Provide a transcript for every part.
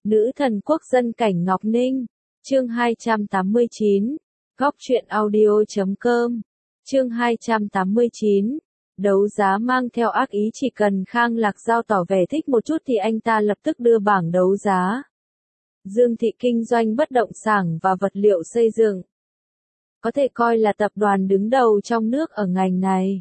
Nữ thần quốc dân cảnh Ngọc Ninh. Chương 289. Góc truyện audio.com. Chương 289. Đấu giá mang theo ác ý, chỉ cần Khang Lạc Giao tỏ vẻ thích một chút thì anh ta lập tức đưa bảng đấu giá. Dương Thị kinh doanh bất động sản và vật liệu xây dựng, có thể coi là tập đoàn đứng đầu trong nước ở ngành này.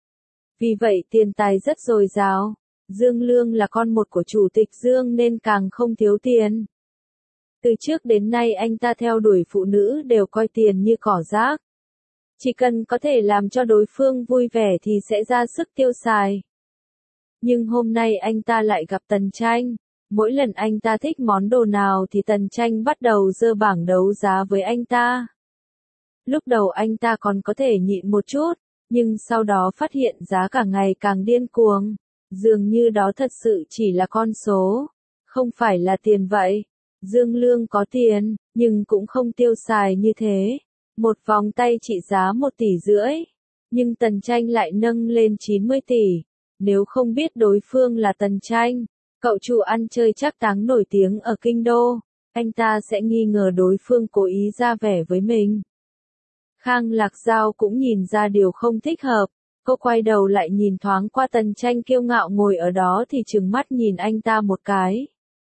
Vì vậy tiền tài rất dồi dào. Dương Lương là con một của chủ tịch Dương nên càng không thiếu tiền. Từ trước đến nay anh ta theo đuổi phụ nữ đều coi tiền như cỏ rác. Chỉ cần có thể làm cho đối phương vui vẻ thì sẽ ra sức tiêu xài. Nhưng hôm nay anh ta lại gặp Tần Tranh. Mỗi lần anh ta thích món đồ nào thì Tần Tranh bắt đầu dơ bảng đấu giá với anh ta. Lúc đầu anh ta còn có thể nhịn một chút, nhưng sau đó phát hiện giá cả ngày càng điên cuồng. Dường như đó thật sự chỉ là con số, không phải là tiền vậy. Dương Lương có tiền, nhưng cũng không tiêu xài như thế. Một vòng tay trị giá 1,5 tỷ, nhưng Tần Tranh lại nâng lên 90 tỷ. Nếu không biết đối phương là Tần Tranh, cậu chủ ăn chơi trác táng nổi tiếng ở Kinh Đô, anh ta sẽ nghi ngờ đối phương cố ý ra vẻ với mình. Khang Lạc Giao cũng nhìn ra điều không thích hợp. Cô quay đầu lại nhìn thoáng qua Tần Tranh kiêu ngạo ngồi ở đó thì trừng mắt nhìn anh ta một cái.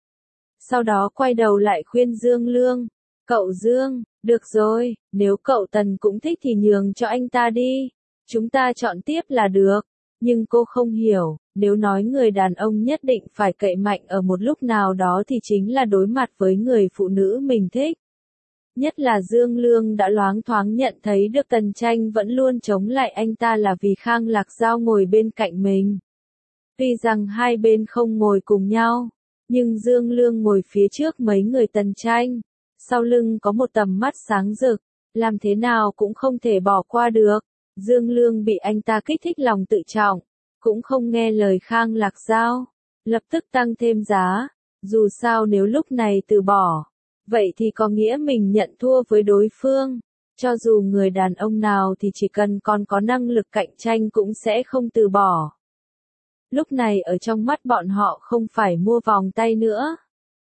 Sau đó quay đầu lại khuyên Dương Lương. Cậu Dương, được rồi, nếu cậu Tần cũng thích thì nhường cho anh ta đi. Chúng ta chọn tiếp là được. Nhưng cô không hiểu, nếu nói người đàn ông nhất định phải cậy mạnh ở một lúc nào đó thì chính là đối mặt với người phụ nữ mình thích. Nhất là Dương Lương đã loáng thoáng nhận thấy được Tần Tranh vẫn luôn chống lại anh ta là vì Khang Lạc Giao ngồi bên cạnh mình. Tuy rằng hai bên không ngồi cùng nhau, nhưng Dương Lương ngồi phía trước mấy người Tần Tranh, sau lưng có một tầm mắt sáng rực, làm thế nào cũng không thể bỏ qua được. Dương Lương bị anh ta kích thích lòng tự trọng, cũng không nghe lời Khang Lạc Giao, lập tức tăng thêm giá. Dù sao nếu lúc này từ bỏ, vậy thì có nghĩa mình nhận thua với đối phương. Cho dù người đàn ông nào thì chỉ cần còn có năng lực cạnh tranh cũng sẽ không từ bỏ. Lúc này ở trong mắt bọn họ không phải mua vòng tay nữa.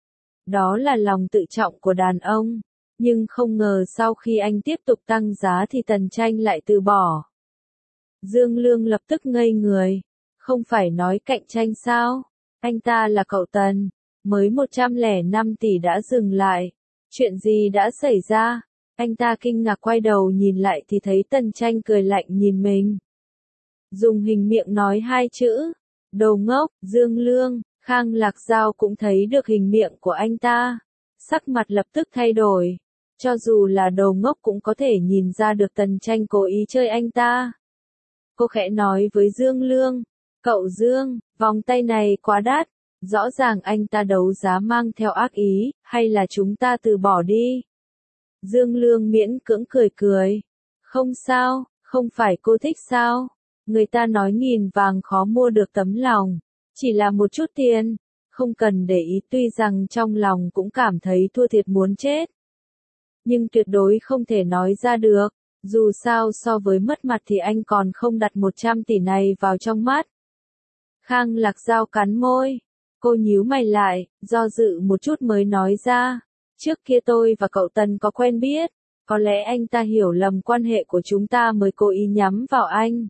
Đó là lòng tự trọng của đàn ông. Nhưng không ngờ sau khi anh tiếp tục tăng giá thì Tần Tranh lại từ bỏ. Dương Lương lập tức ngây người. Không phải nói cạnh tranh sao? Anh ta là cậu Tần. Mới 105 tỷ đã dừng lại. Chuyện gì đã xảy ra? Anh ta kinh ngạc quay đầu nhìn lại thì thấy Tần Tranh cười lạnh nhìn mình. Dùng hình miệng nói hai chữ. Đồ ngốc. Dương Lương, Khang Lạc Giao cũng thấy được hình miệng của anh ta. Sắc mặt lập tức thay đổi. Cho dù là đồ ngốc cũng có thể nhìn ra được Tần Tranh cố ý chơi anh ta. Cô khẽ nói với Dương Lương. Cậu Dương, vòng tay này quá đắt. Rõ ràng anh ta đấu giá mang theo ác ý, hay là chúng ta từ bỏ đi? Dương Lương miễn cưỡng cười cười. Không sao, không phải cô thích sao? Người ta nói nghìn vàng khó mua được tấm lòng. Chỉ là một chút tiền, không cần để ý, tuy rằng trong lòng cũng cảm thấy thua thiệt muốn chết. Nhưng tuyệt đối không thể nói ra được. Dù sao so với mất mặt thì anh còn không đặt 100 tỷ này vào trong mắt. Khang Lạc Giao cắn môi. Cô nhíu mày lại, do dự một chút mới nói ra. Trước kia tôi và cậu Tần có quen biết. Có lẽ anh ta hiểu lầm quan hệ của chúng ta mới cố ý nhắm vào anh.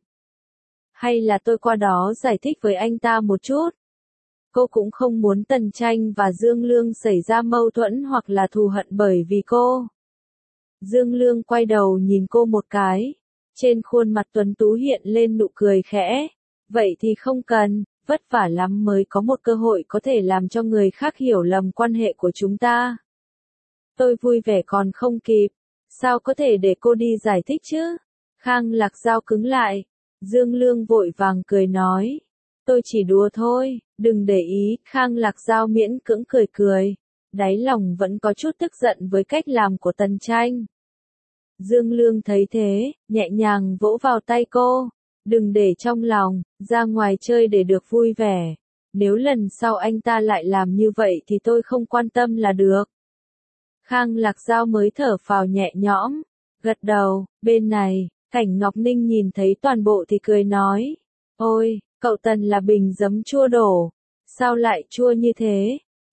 Hay là tôi qua đó giải thích với anh ta một chút. Cô cũng không muốn Tần Tranh và Dương Lương xảy ra mâu thuẫn hoặc là thù hận bởi vì cô. Dương Lương quay đầu nhìn cô một cái. Trên khuôn mặt tuấn tú hiện lên nụ cười khẽ. Vậy thì không cần. Vất vả lắm mới có một cơ hội có thể làm cho người khác hiểu lầm quan hệ của chúng ta. Tôi vui vẻ còn không kịp. Sao có thể để cô đi giải thích chứ? Khang Lạc Giao cứng lại. Dương Lương vội vàng cười nói. Tôi chỉ đùa thôi, đừng để ý. Khang Lạc Giao miễn cưỡng cười cười. Đáy lòng vẫn có chút tức giận với cách làm của Tần Tranh. Dương Lương thấy thế, nhẹ nhàng vỗ vào tay cô. Đừng để trong lòng, ra ngoài chơi để được vui vẻ. Nếu lần sau anh ta lại làm như vậy thì tôi không quan tâm là được. Khang Lạc Giao mới thở phào nhẹ nhõm, gật đầu. Bên này, Cảnh Ngọc Ninh nhìn thấy toàn bộ thì cười nói. Ôi, cậu Tần là bình giấm chua đổ. Sao lại chua như thế?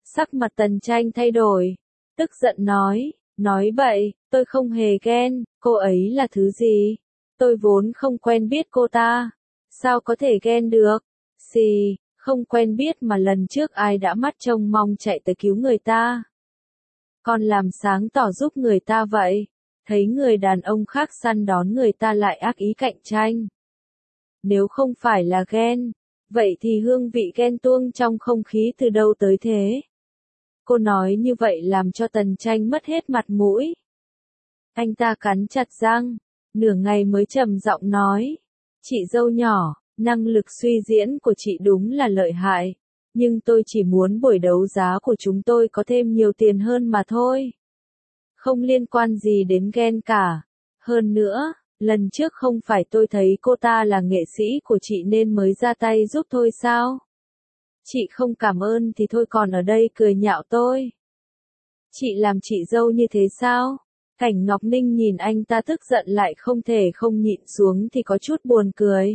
Sắc mặt Tần Tranh thay đổi, tức giận nói bậy, tôi không hề ghen, cô ấy là thứ gì? Tôi vốn không quen biết cô ta, sao có thể ghen được? Xì, không quen biết mà lần trước ai đã mắt trông mong chạy tới cứu người ta. Còn làm sáng tỏ giúp người ta vậy, thấy người đàn ông khác săn đón người ta lại ác ý cạnh tranh. Nếu không phải là ghen, vậy thì hương vị ghen tuông trong không khí từ đâu tới thế? Cô nói như vậy làm cho Tần Tranh mất hết mặt mũi. Anh ta cắn chặt răng, nửa ngày mới trầm giọng nói, chị dâu nhỏ, năng lực suy diễn của chị đúng là lợi hại, nhưng tôi chỉ muốn buổi đấu giá của chúng tôi có thêm nhiều tiền hơn mà thôi. Không liên quan gì đến ghen cả. Hơn nữa, lần trước không phải tôi thấy cô ta là nghệ sĩ của chị nên mới ra tay giúp thôi sao? Chị không cảm ơn thì thôi còn ở đây cười nhạo tôi. Chị làm chị dâu như thế sao? Cảnh Ngọc Ninh nhìn anh ta tức giận lại không thể không nhịn xuống thì có chút buồn cười.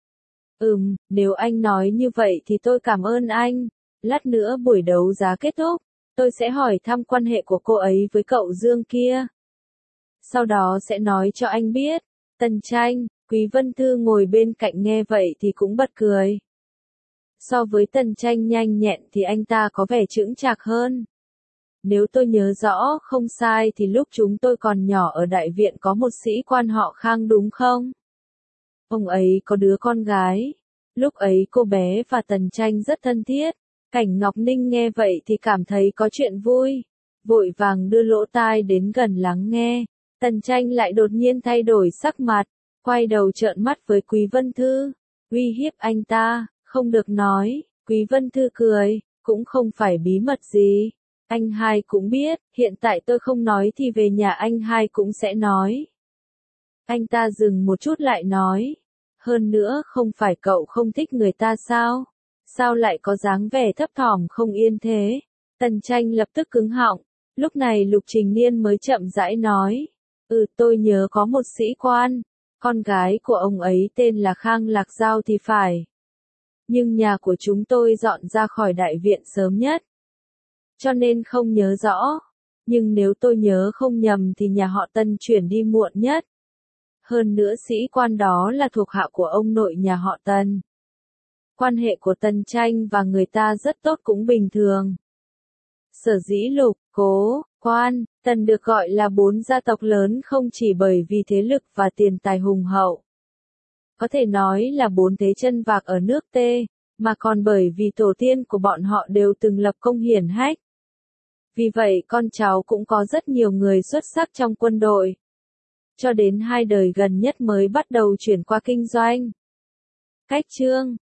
Nếu anh nói như vậy thì tôi cảm ơn anh. Lát nữa buổi đấu giá kết thúc, tôi sẽ hỏi thăm quan hệ của cô ấy với cậu Dương kia. Sau đó sẽ nói cho anh biết. Tần Tranh, Quý Vân Thư ngồi bên cạnh nghe vậy thì cũng bật cười. So với Tần Tranh nhanh nhẹn thì anh ta có vẻ chững chạc hơn. Nếu tôi nhớ rõ không sai thì lúc chúng tôi còn nhỏ ở đại viện có một sĩ quan họ Khang đúng không? Ông ấy có đứa con gái. Lúc ấy cô bé và Tần Tranh rất thân thiết. Cảnh Ngọc Ninh nghe vậy thì cảm thấy có chuyện vui. Vội vàng đưa lỗ tai đến gần lắng nghe. Tần Tranh lại đột nhiên thay đổi sắc mặt. Quay đầu trợn mắt với Quý Vân Thư. Uy hiếp anh ta, không được nói. Quý Vân Thư cười, cũng không phải bí mật gì. Anh hai cũng biết, hiện tại tôi không nói thì về nhà anh hai cũng sẽ nói. Anh ta dừng một chút lại nói. Hơn nữa không phải cậu không thích người ta sao? Sao lại có dáng vẻ thấp thỏm không yên thế? Tần Tranh lập tức cứng họng. Lúc này Lục Trình Niên mới chậm rãi nói. Tôi nhớ có một sĩ quan. Con gái của ông ấy tên là Khang Lạc Giao thì phải. Nhưng nhà của chúng tôi dọn ra khỏi đại viện sớm nhất. Cho nên không nhớ rõ. Nhưng nếu tôi nhớ không nhầm thì nhà họ Tân chuyển đi muộn nhất. Hơn nữa sĩ quan đó là thuộc hạ của ông nội nhà họ Tần. Quan hệ của Tần Tranh và người ta rất tốt cũng bình thường. Sở dĩ Lục, Cố, Quan, Tần được gọi là 4 gia tộc lớn không chỉ bởi vì thế lực và tiền tài hùng hậu. Có thể nói là 4 thế chân vạc ở nước T, mà còn bởi vì tổ tiên của bọn họ đều từng lập công hiển hách. Vì vậy con cháu cũng có rất nhiều người xuất sắc trong quân đội. Cho đến 2 đời gần nhất mới bắt đầu chuyển qua kinh doanh. Cách chương